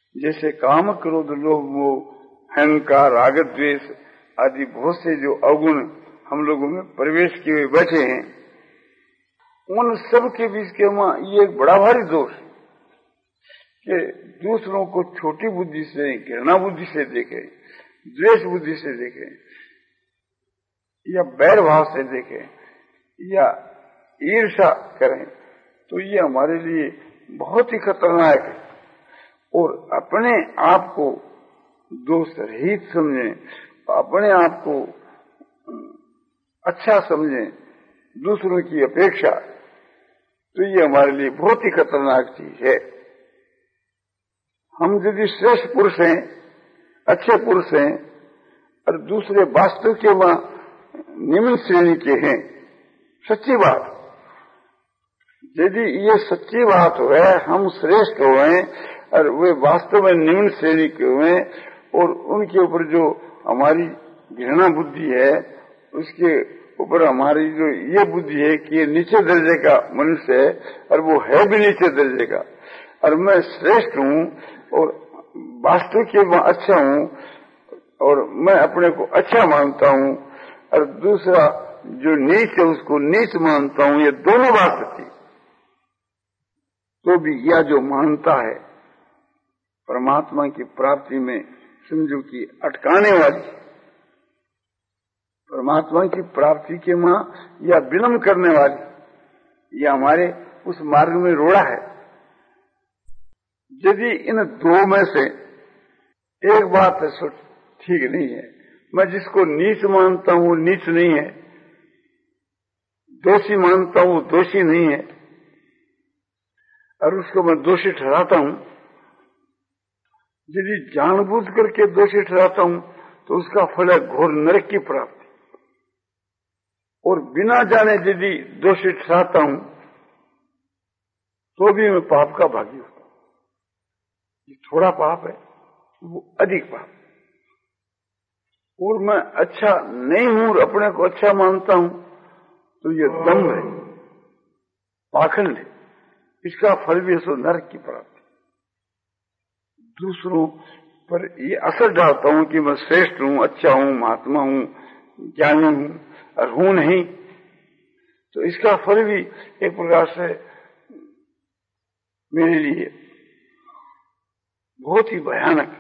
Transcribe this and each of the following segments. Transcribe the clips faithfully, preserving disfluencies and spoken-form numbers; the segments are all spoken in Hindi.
जैसे काम, क्रोध, लोभ, मोह, अहंकार, राग, द्वेष आदि बहुत से जो अवगुण हम लोगों में प्रवेश किए बैठे हैं, उन सब के बीच के वहां ये एक बड़ा भारी दोष है कि दूसरों को छोटी बुद्धि से, घृणा बुद्धि से देखें, द्वेष बुद्धि से देखें, या बैर भाव से देखें, या ईर्ष्या करें, तो ये हमारे लिए बहुत ही खतरनाक है। और अपने आप को दोष रहित समझें, अपने आप को अच्छा समझें दूसरों की अपेक्षा, तो ये हमारे लिए बहुत ही खतरनाक चीज है। हम यदि श्रेष्ठ पुरुष हैं, अच्छे पुरुष हैं, और दूसरे वास्तव के वहां निम्न श्रेणी के हैं, सच्ची बात, यदि ये सच्ची बात हुए, हम श्रेष्ठ हुए और वे वास्तव में निम्न श्रेणी के हुए, और उनके ऊपर जो हमारी घृणा बुद्धि है, उसके ऊपर हमारी जो ये बुद्धि है कि ये नीचे दर्जे का मनुष्य है और वो है भी नीचे दर्जे का, और मैं श्रेष्ठ हूँ और वास्तव के मैं अच्छा हूँ और मैं अपने को अच्छा मानता हूँ, और दूसरा जो नीच है उसको नीच मानता हूँ, ये दोनों बात सच्ची। तो भी यह जो मानता है परमात्मा की प्राप्ति में समझो कि अटकाने वाली, परमात्मा की प्राप्ति के मां या विलंब करने वाली, यह हमारे उस मार्ग में रोड़ा है। यदि इन दो में से एक बात है सो ठीक नहीं है, मैं जिसको नीच मानता हूं नीच नहीं है, दोषी मानता हूं दोषी नहीं है, और उसको मैं दोषी ठहराता हूं, यदि जानबूझ करके दोषी ठहराता हूं तो उसका फल है घोर नरक की प्राप्ति, और बिना जाने यदि दोषी ठहराता हूं तो भी मैं पाप का भागी होता हूं। ये थोड़ा पाप है, वो अधिक पाप, और मैं अच्छा नहीं हूं और अपने को अच्छा मानता हूं तो ये दम्भ है, पाखंड है, इसका फल भी है सो नरक की प्राप्ति। दूसरों पर ये असर डालता हूं कि मैं श्रेष्ठ हूं, अच्छा हूं, महात्मा हूं, ज्ञानी हूं, और हूं नहीं, तो इसका फल भी एक प्रकार से मेरे लिए बहुत ही भयानक,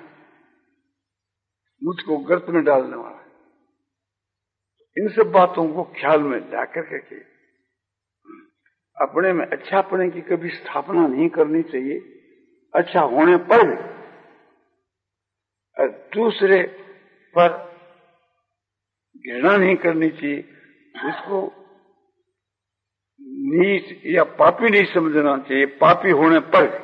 मुझको गर्त में डालने वाला है। इन सब बातों को ख्याल में लाकर के अपने में अच्छापने की कभी स्थापना नहीं करनी चाहिए, अच्छा होने पर भी, और दूसरे पर घृणा नहीं करनी चाहिए, इसको नीच या पापी नहीं समझना चाहिए, पापी होने पर भी।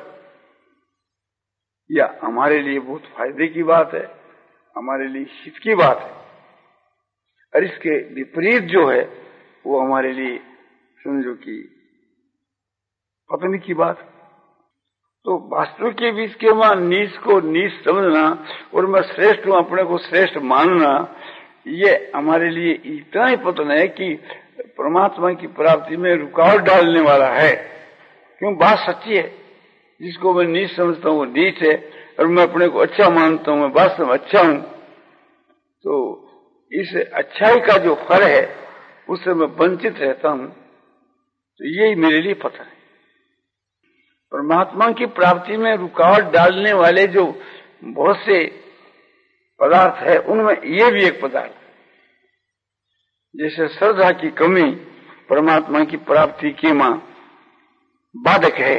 यह हमारे लिए बहुत फायदे की बात है, हमारे लिए हित की बात है, और इसके विपरीत जो है वो हमारे लिए समझो कि पतन की बात। तो वास्तव के बीच के वहां नीच को नीच समझना और मैं श्रेष्ठ हूं अपने को श्रेष्ठ मानना, ये हमारे लिए इतना ही पतन है कि परमात्मा की प्राप्ति में रुकावट डालने वाला है। क्यों? बात सच्ची है, जिसको मैं नीच समझता हूँ वो नीच है, और मैं अपने को अच्छा मानता हूँ, मैं वास्तव में अच्छा हूँ, तो इस अच्छाई का जो फल है उससे मैं वंचित रहता हूँ, तो यही मेरे लिए पतन है। परमात्मा की प्राप्ति में रुकावट डालने वाले जो बहुत से पदार्थ है, उनमें ये भी एक पदार्थ है। जैसे श्रद्धा की कमी परमात्मा की प्राप्ति के मां बाधक है,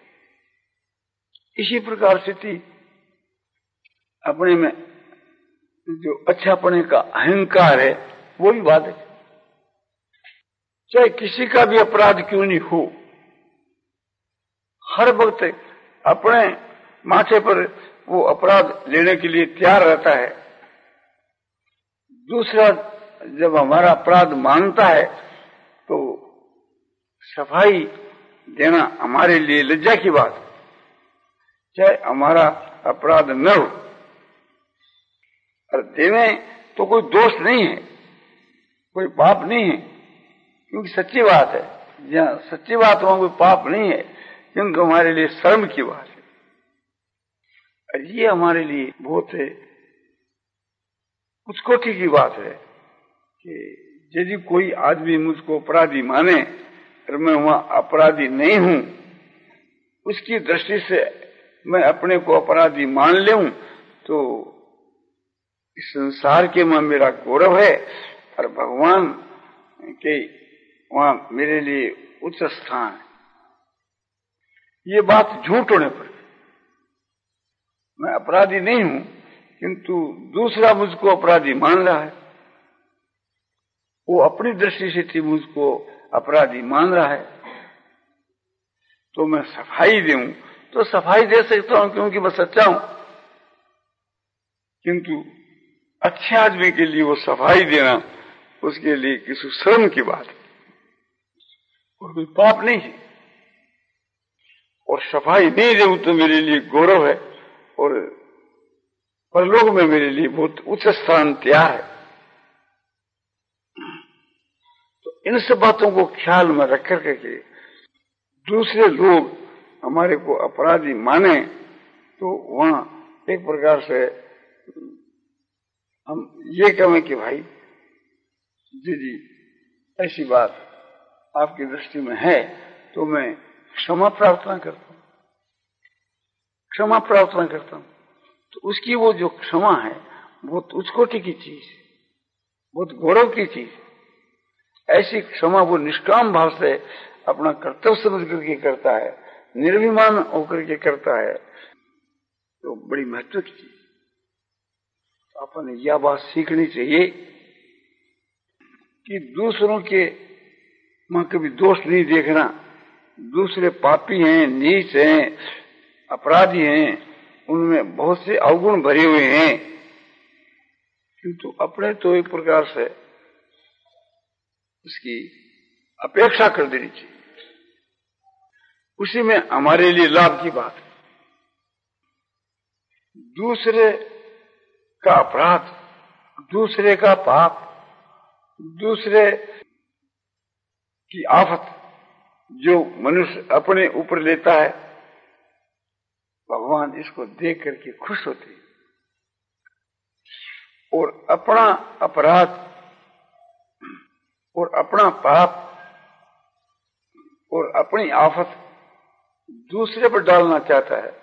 इसी प्रकार स्थिति अपने में जो अच्छापने का अहंकार है वो भी बाधक है। चाहे किसी का भी अपराध क्यों नहीं हो, हर वक्त अपने माथे पर वो अपराध लेने के लिए तैयार रहता है। दूसरा जब हमारा अपराध मानता है तो सफाई देना हमारे लिए लज्जा की बात है। चाहे हमारा अपराध न हो, और देने तो कोई दोष नहीं है, कोई पाप नहीं है, क्योंकि सच्ची बात है। जहाँ सच्ची बात हो कोई पाप नहीं है, क्योंकि हमारे लिए शर्म की बात है। ये हमारे लिए बहुत उत्कोटि की बात है कि यदि कोई आदमी मुझको अपराधी माने और मैं वहां अपराधी नहीं हूं, उसकी दृष्टि से मैं अपने को अपराधी मान लूं, तो इस संसार के में मेरा गौरव है और भगवान के वहां मेरे लिए उच्च स्थान है। ये बात झूठ होने पर मैं अपराधी नहीं हूं, किंतु दूसरा मुझको अपराधी मान रहा है, वो अपनी दृष्टि से थी मुझको अपराधी मान रहा है, तो मैं सफाई दूं तो सफाई दे सकता हूं क्योंकि मैं सच्चा हूं। किंतु अच्छे आदमी के लिए वो सफाई देना उसके लिए किसी शर्म की बात है और कोई पाप नहीं है। और सफाई नहीं दूं तो मेरे लिए गौरव है और परलोक में मेरे लिए बहुत उच्च स्थान तैयार है। तो इन सब बातों को ख्याल में रख कर के दूसरे लोग हमारे को अपराधी माने तो वहां एक प्रकार से हम ये कहें कि भाई जी जी ऐसी बात आपकी दृष्टि में है तो मैं क्षमा प्रार्थना करता हूं, क्षमा प्रार्थना करता हूं। तो उसकी वो जो क्षमा है बहुत उच्चकोटि की चीज है, बहुत गौरव की चीज है। ऐसी क्षमा वो निष्काम भाव से अपना कर्तव्य समझ करके करता है, निर्भिमान होकर के करता है, तो बड़ी महत्व की चीज। अपन यह बात सीखनी चाहिए कि दूसरों के मां कभी दोष नहीं देखना। दूसरे पापी हैं, नीच हैं, अपराधी हैं, उनमें बहुत से अवगुण भरे हुए हैं, किंतु अपने तो एक प्रकार से उसकी अपेक्षा कर देनी चाहिए। उसी में हमारे लिए लाभ की बात है। दूसरे का अपराध, दूसरे का पाप, दूसरे की आफत जो मनुष्य अपने ऊपर लेता है, भगवान इसको देख करके खुश होते हैं और अपना अपराध और अपना पाप और अपनी आफत दूसरे पर डालना चाहता है,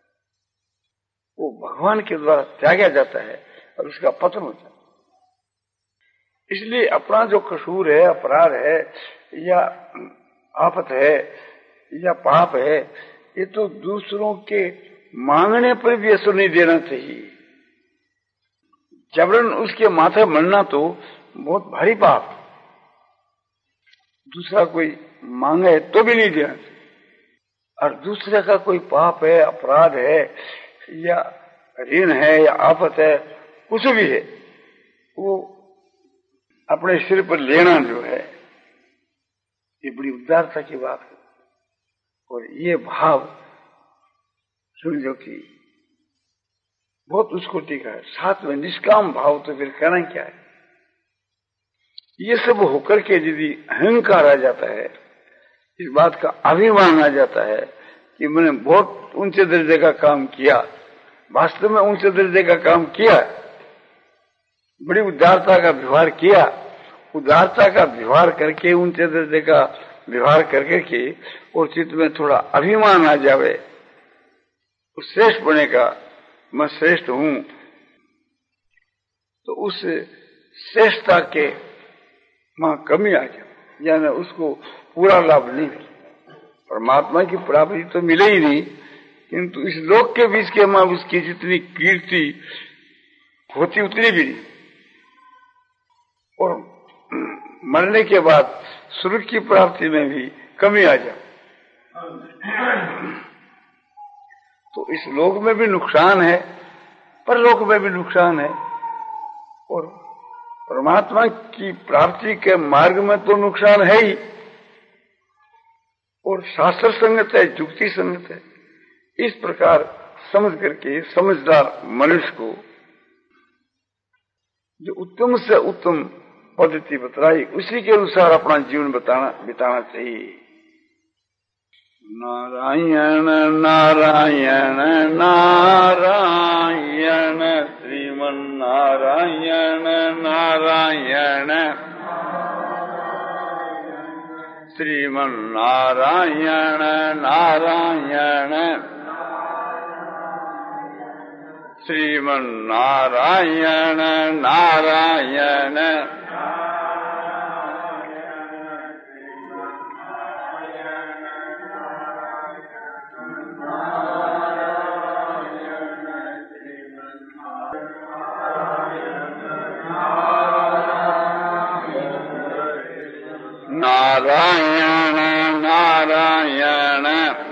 वो भगवान के द्वारा त्यागा जाता है और उसका पतन हो जाता है। इसलिए अपना जो कसूर है, अपराध है या आफत है या पाप है, ये तो दूसरों के मांगने पर भी असर नहीं देना चाहिए। जबरन उसके माथे मरना तो बहुत भारी पाप। दूसरा कोई मांगे तो भी नहीं देना चाहिए। और दूसरे का कोई पाप है, अपराध है या ऋण है या आफत है, कुछ भी है, वो अपने सिर पर लेना जो है, ये बड़ी उदारता की बात है। और ये भाव समझो कि बहुत उसको टीका है। साथ में निष्काम भाव तो फिर कहना क्या है। ये सब होकर के यदि अहंकार आ जाता है, इस बात का अभिमान आ जाता है कि मैंने बहुत ऊंचे दर्जे का काम किया, वास्तव में ऊंचे दर्जे का काम किया, बड़ी उदारता का व्यवहार किया, उदारता का व्यवहार करके ऊंचे दर्जे का व्यवहार करके के और चित्त में थोड़ा अभिमान आ जावे उस श्रेष्ठ बने का, मैं श्रेष्ठ हूं, तो उस श्रेष्ठता के मां कमी आ जाए, यानी उसको पूरा लाभ नहीं मिले। परमात्मा की प्राप्ति तो मिले ही नहीं, किंतु इस लोक के बीच के मां उसकी जितनी कीर्ति होती उतनी भी नहीं। और मरने के बाद स्वर्ग की प्राप्ति में भी कमी आ जाए, तो इस लोक में भी नुकसान है, परलोक में भी नुकसान है। और परमात्मा की प्राप्ति के मार्ग में तो नुकसान है ही, और शास्त्र संगत है, युक्ति संगत है। इस प्रकार समझ करके समझदार मनुष्य को जो उत्तम से उत्तम पद्धति बतलाई, उसी के अनुसार अपना जीवन बताना बिताना चाहिए। नारायण नारायण नारायण श्रीमन्नारायण नारायण श्रीमन्नारायण नारायण श्रीमन्नारायण नारायण नारायण नारायण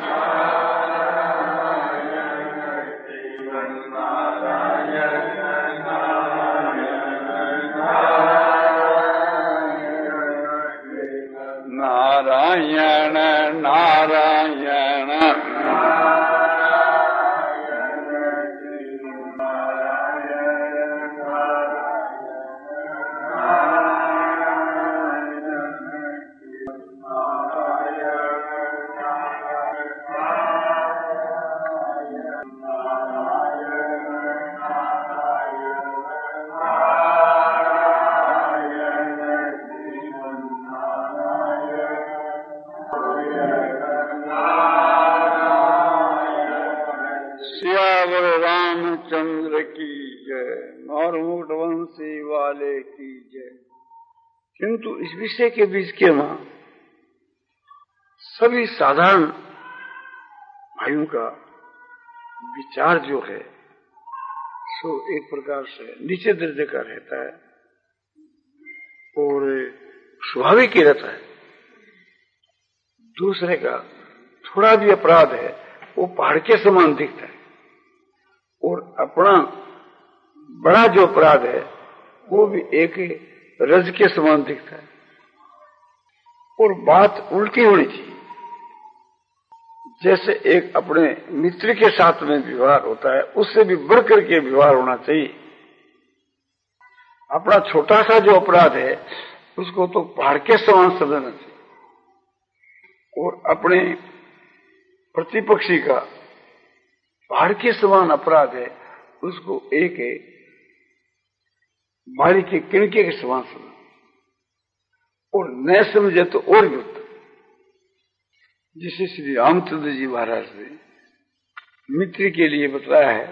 नारायण नारायण रामचंद्र की जय, नौरमुकुट वंशी वाले की जय। किंतु इस विषय के बीच के मां सभी साधारण भाइयों का विचार जो है सो एक प्रकार से नीचे दर्जे का रहता है और स्वाभाविक ही रहता है। दूसरे का थोड़ा भी अपराध है वो पहाड़ के समान दिखता है और अपना बड़ा जो अपराध है वो भी एक रज के समान दिखता है। और बात उल्टी होनी चाहिए, जैसे एक अपने मित्र के साथ में व्यवहार होता है उससे भी बढ़कर के व्यवहार होना चाहिए। अपना छोटा सा जो अपराध है उसको तो पहाड़ के समान समझना चाहिए और अपने प्रतिपक्षी का पहाड़ के समान अपराध है उसको एक बारी के किणके के समान समझ और न समझे तो और भी उत्तम। जिसे श्री रामचंद्र जी महाराज ने मित्र के लिए बताया है,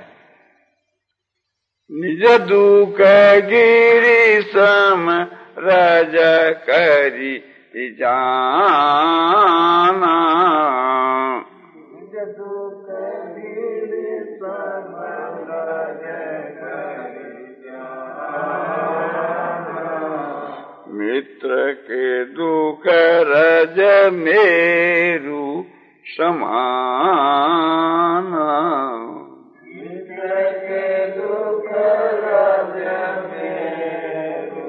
निज दुख गिरी सम रज करी जाना, निज दुख गिरी सम रज करी जाना, मित्र के दुख रज मेरु समान, मित्र के दुख रज मेरु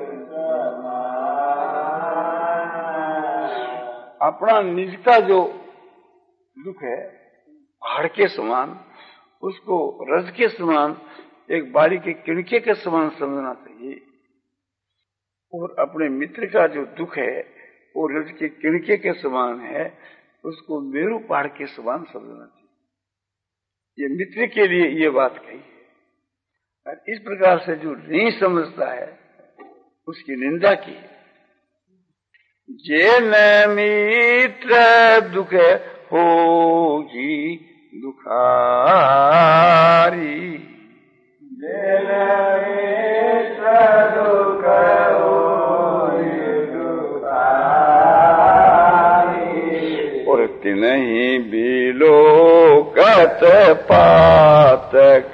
समान। अपना निज का जो दुख है पहाड़ के समान उसको रज के समान एक बारी के किणके के समान समझना चाहिए और अपने मित्र का जो दुख है वो रज के किणके के समान है उसको मेरू पहाड़ के समान समझना चाहिए। ये मित्र के लिए ये बात कही है और इस प्रकार से जो नहीं समझता है उसकी निंदा की है। जे न मित्र दुख होगी दुखारी, जे न मित्र दुख नहीं बिलोकत पातक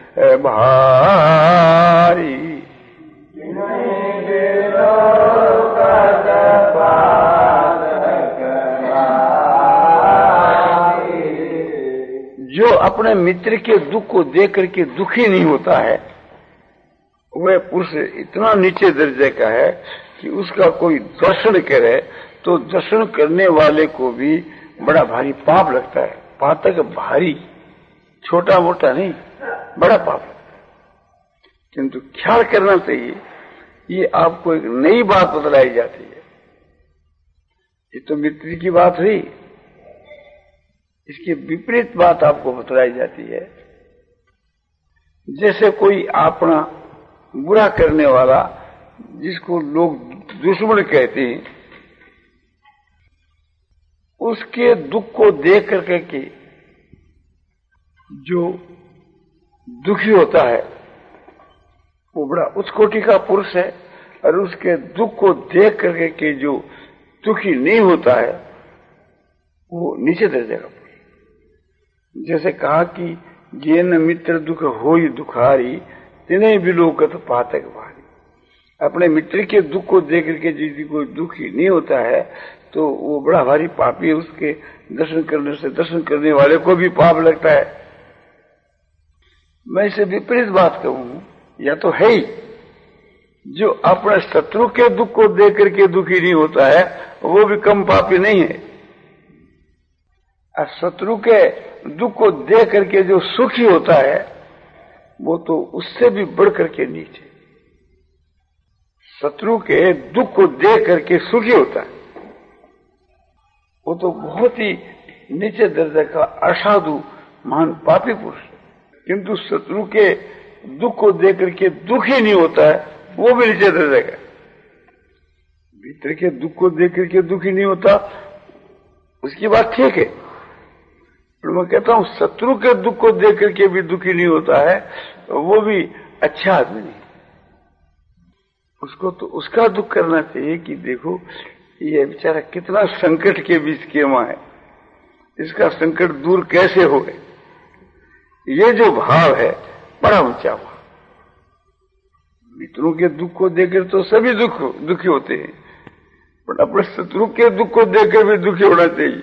भारी, नहीं बिलोकत पातक भारी। जो अपने मित्र के दुख को देख करके दुखी नहीं होता है वह पुरुष इतना नीचे दर्जे का है कि उसका कोई दर्शन करे तो दर्शन करने वाले को भी बड़ा भारी पाप लगता है। पातक भारी, छोटा मोटा नहीं, बड़ा पाप लगता है। किंतु ख्याल करना चाहिए ये आपको एक नई बात बतलाई जाती है। ये तो मित्र की बात हुई इसकी विपरीत बात आपको बतलाई जाती है। जैसे कोई अपना बुरा करने वाला, जिसको लोग दुश्मन कहते हैं, उसके दुख को देख करके कि जो दुखी होता है वो बड़ा उच्च कोटि का पुरुष है, और उसके दुख को देख करके कि जो दुखी नहीं होता है वो नीचे दर्जे का पुरुष। जैसे कहा कि जे न मित्र दुख होई दुखारी, तिन्हें भी लोकत पातक भारी। अपने मित्र के दुख को देख करके यदि कोई दुखी नहीं होता है तो वो बड़ा भारी पापी है, उसके दर्शन करने से दर्शन करने वाले को भी पाप लगता है। मैं इसे विपरीत बात कहूं, या तो है ही जो अपने शत्रु के दुख को देख करके दुखी नहीं होता है वो भी कम पापी नहीं है, और शत्रु के दुख को देख करके जो सुखी होता है वो तो उससे भी बढ़ करके नीचे। शत्रु के दुख को देख करके सुखी होता है वो तो बहुत ही नीचे दर्जे का असाधु महान पापी पुरुष है। किंतु शत्रु के दुख को देख करके दुखी नहीं होता है वो भी नीचे दर्जे का। भीतर के दुख को देख करके दुखी नहीं होता उसकी बात ठीक है, पर मैं कहता हूं शत्रु के दुख को देख करके भी दुखी नहीं होता है वो भी अच्छा आदमी नहीं। उसको तो उसका दुख करना चाहिए कि देखो ये बेचारा कितना संकट के बीच केमा है, इसका संकट दूर कैसे हो गए। ये जो भाव है बड़ा ऊंचा भाव। मित्रों के दुख को देखकर तो सभी दुख दुखी होते हैं, पर अपने शत्रु के दुख को देखकर भी दुखी होना चाहिए।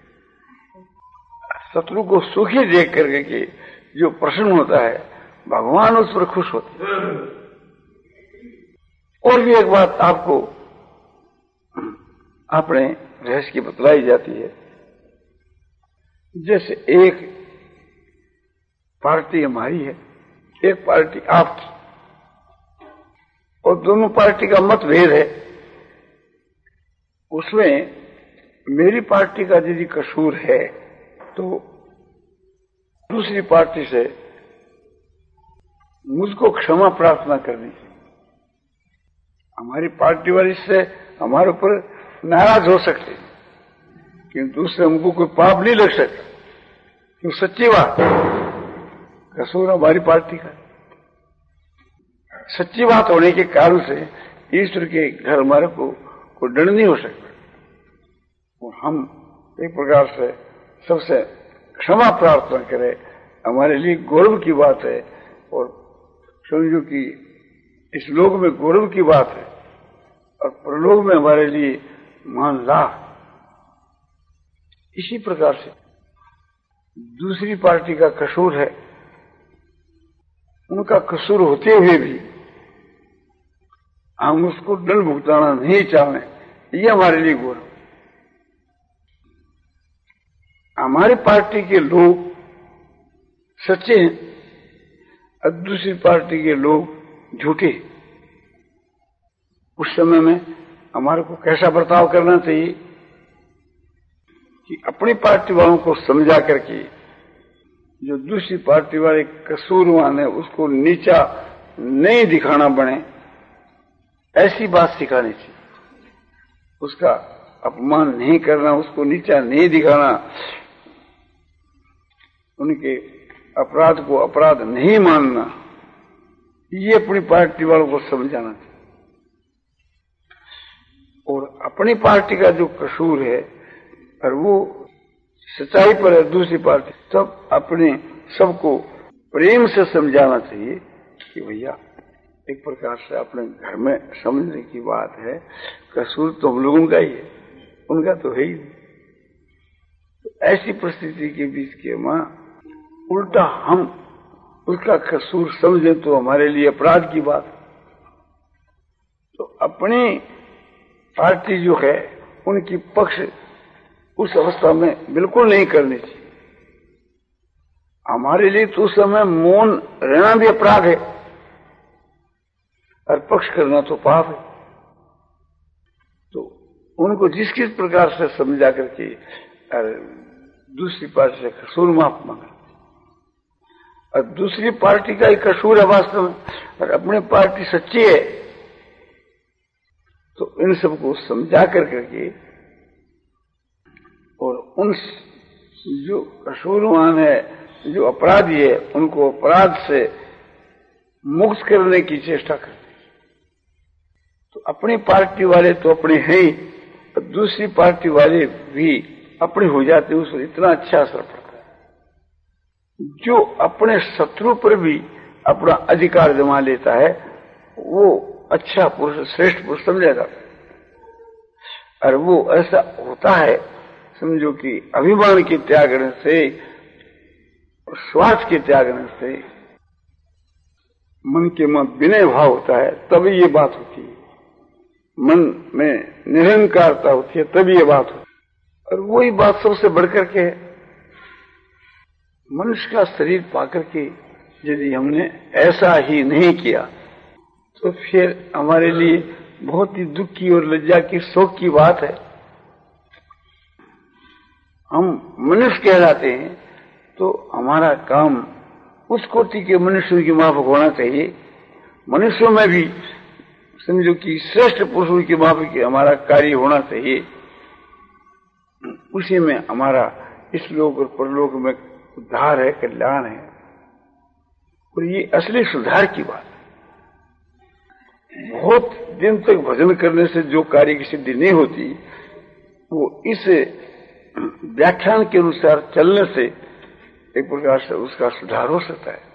शत्रु को सुखी देख करके कि जो प्रसन्न होता है भगवान उस पर खुश होते हैं। और भी एक बात आपको अपने रहस्य की बतलाई जाती है। जैसे एक पार्टी हमारी है, एक पार्टी आपकी, और दोनों पार्टी का मतभेद है। उसमें मेरी पार्टी का यदि कसूर है तो दूसरी पार्टी से मुझको क्षमा प्रार्थना करनी चाहिए। हमारी पार्टी वाली से हमारे ऊपर नाराज हो सकते किंतु उससे हमको कोई पाप नहीं लग सकता, क्यों सच्ची बात कसूर हमारी पार्टी का। सच्ची बात होने के कारण से ईश्वर के घर हमारे को कोई दंड नहीं हो सकता। और हम एक प्रकार से सबसे क्षमा प्रार्थना करें, हमारे लिए गौरव की बात है। और समझो कि इस लोक में गौरव की बात है और परलोक में हमारे लिए महान लाभ। इसी प्रकार से दूसरी पार्टी का कसूर है, उनका कसूर होते हुए भी हम उसको दंड भुगताना नहीं चाहें, ये हमारे लिए गौरव। हमारी पार्टी के लोग सच्चे हैं और दूसरी पार्टी के लोग झूठे। उस समय में हमारे को कैसा बर्ताव करना चाहिए कि अपनी पार्टी वालों को समझा करके जो दूसरी पार्टी वाले कसूरवान है उसको नीचा नहीं दिखाना बने, ऐसी बात सिखानी चाहिए। उसका अपमान नहीं करना, उसको नीचा नहीं दिखाना, उनके अपराध को अपराध नहीं मानना, ये अपनी पार्टी वालों को समझाना चाहिए। और अपनी पार्टी का जो कसूर है और वो सच्चाई पर है दूसरी पार्टी, तब अपने सबको प्रेम से समझाना चाहिए कि भैया एक प्रकार से अपने घर में समझने की बात है, कसूर तो हम लोगों का ही है, उनका तो है ही नहीं। तो ऐसी परिस्थिति के बीच के मां उल्टा हम उसका कसूर समझें तो हमारे लिए अपराध की बात। तो अपनी पार्टी जो है उनकी पक्ष उस अवस्था में बिल्कुल नहीं करनी चाहिए। हमारे लिए तो उस समय मौन रहना भी अपराध है और पक्ष करना तो पाप है। तो उनको जिस किस प्रकार से समझा करके और दूसरी पार्टी से कसूर माफ मांगा, और दूसरी पार्टी का ही कसूर है वास्तव में, और अपनी पार्टी सच्ची है, तो इन सबको समझा कर करके और उन जो कसूरवान है, जो अपराधी है, उनको अपराध से मुक्त करने की चेष्टा करते। तो अपनी पार्टी वाले तो अपने हैं ही, और दूसरी पार्टी वाले भी अपने हो जाते, उस पर इतना अच्छा असर पड़ता है। जो अपने शत्रु पर भी अपना अधिकार जमा लेता है, वो अच्छा पुरुष, श्रेष्ठ पुरुष समझा जाता है। और वो ऐसा होता है, समझो कि अभिमान के त्यागने से, स्वार्थ के त्यागने से मन के मन विनय भाव होता है, तभी ये बात होती है। मन में निरंकारता होती है, तभी ये बात होती है। और वही बात सबसे बढ़कर के है। मनुष्य का शरीर पाकर के यदि हमने ऐसा ही नहीं किया, तो फिर हमारे लिए बहुत ही दुख की और लज्जा की, शोक की बात है। हम मनुष्य कहलाते हैं, तो हमारा काम उस कोटि के मनुष्यों की माफक होना चाहिए। मनुष्यों में भी समझो कि श्रेष्ठ पुरुषों की माफक हमारा कार्य होना चाहिए। उसी में हमारा इस लोक और परलोक में उद्धार है, कल्याण है। और ये असली सुधार की बात है। बहुत दिन तक भजन करने से जो कार्य की सिद्धि नहीं होती, वो इस व्याख्यान के अनुसार चलने से एक प्रकार से उसका सुधार हो सकता है।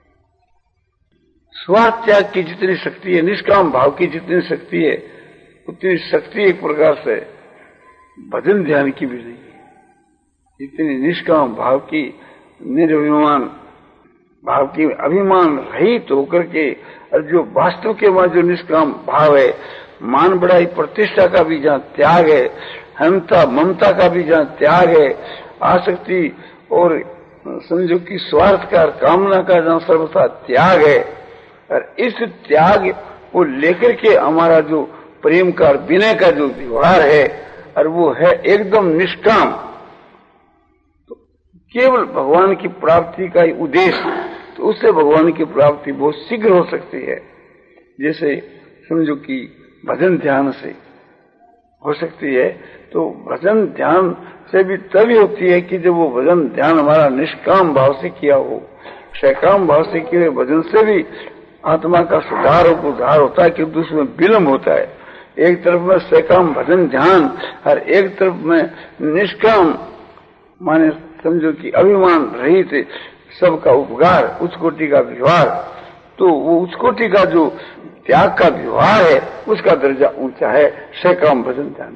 स्वार्थ त्याग की जितनी शक्ति है, निष्काम भाव की जितनी शक्ति है, उतनी शक्ति एक प्रकार से भजन ध्यान की भी नहीं है। जितनी निष्काम भाव की, निर्भिमान भाव की, अभिमान रहित होकर के, और जो वास्तव के वहां जो निष्काम भाव है, मान बढ़ाई प्रतिष्ठा का भी जहां त्याग है, हमता ममता का भी जहां त्याग है, आसक्ति और समझो कि स्वार्थ का, कामना का जहां सर्वथा त्याग है, और इस त्याग को लेकर के हमारा जो प्रेम का, विनय का जो व्यवहार है, और वो है एकदम निष्काम, तो केवल भगवान की प्राप्ति का ही उद्देश्य, तो उससे भगवान की प्राप्ति बहुत शीघ्र हो सकती है। जैसे समझो कि भजन ध्यान से हो सकती है, तो भजन ध्यान से भी तभी होती है कि जब वो भजन ध्यान हमारा निष्काम भाव से किया हो। सकाम भाव से किए भजन से भी आत्मा का सुधार और उद्धार होता है, क्योंकि उसमें विलम्ब होता है। एक तरफ में सकाम भजन ध्यान, और एक तरफ में निष्काम माने समझो कि अभिमान रहित सबका उपकार, उच्च कोटि का व्यवहार, तो वो उच्च कोटि का जो त्याग का व्यवहार है, उसका दर्जा ऊंचा है सकाम भजन ध्यान।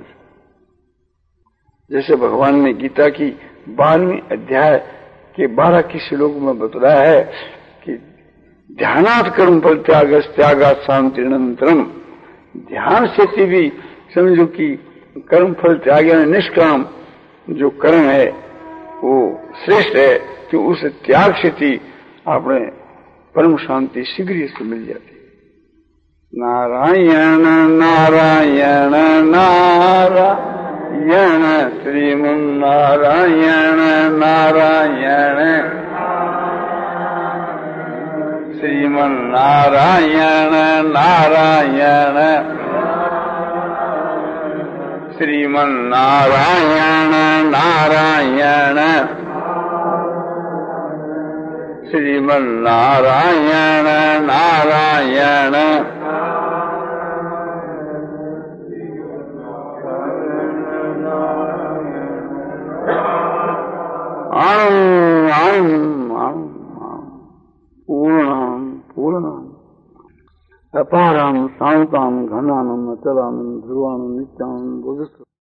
जैसे भगवान ने गीता की बारहवीं अध्याय के बारह की श्लोक में बतलाया है कि ध्यानात् कर्म फल त्याग त्यागात् शांति अनंतरम। ध्यान से भी समझो कि कर्म फल त्याग यानी निष्काम जो कर्म है वो श्रेष्ठ है, कि उस त्याग से थी आपने परम शांति शीघ्र से मिल जाती। नारायण नारायण नारायण श्रीमन्नारायण नारायण श्रीमन्नारायण नारायण श्रीमन्नारायण नारायण श्रीमन्नारायण नारायण आनंद आनंद आनंद पूर्णम पूर्णम अपारम शांताम घनानम अचलानम ध्रुवानम नित्यानंद बोधस्व।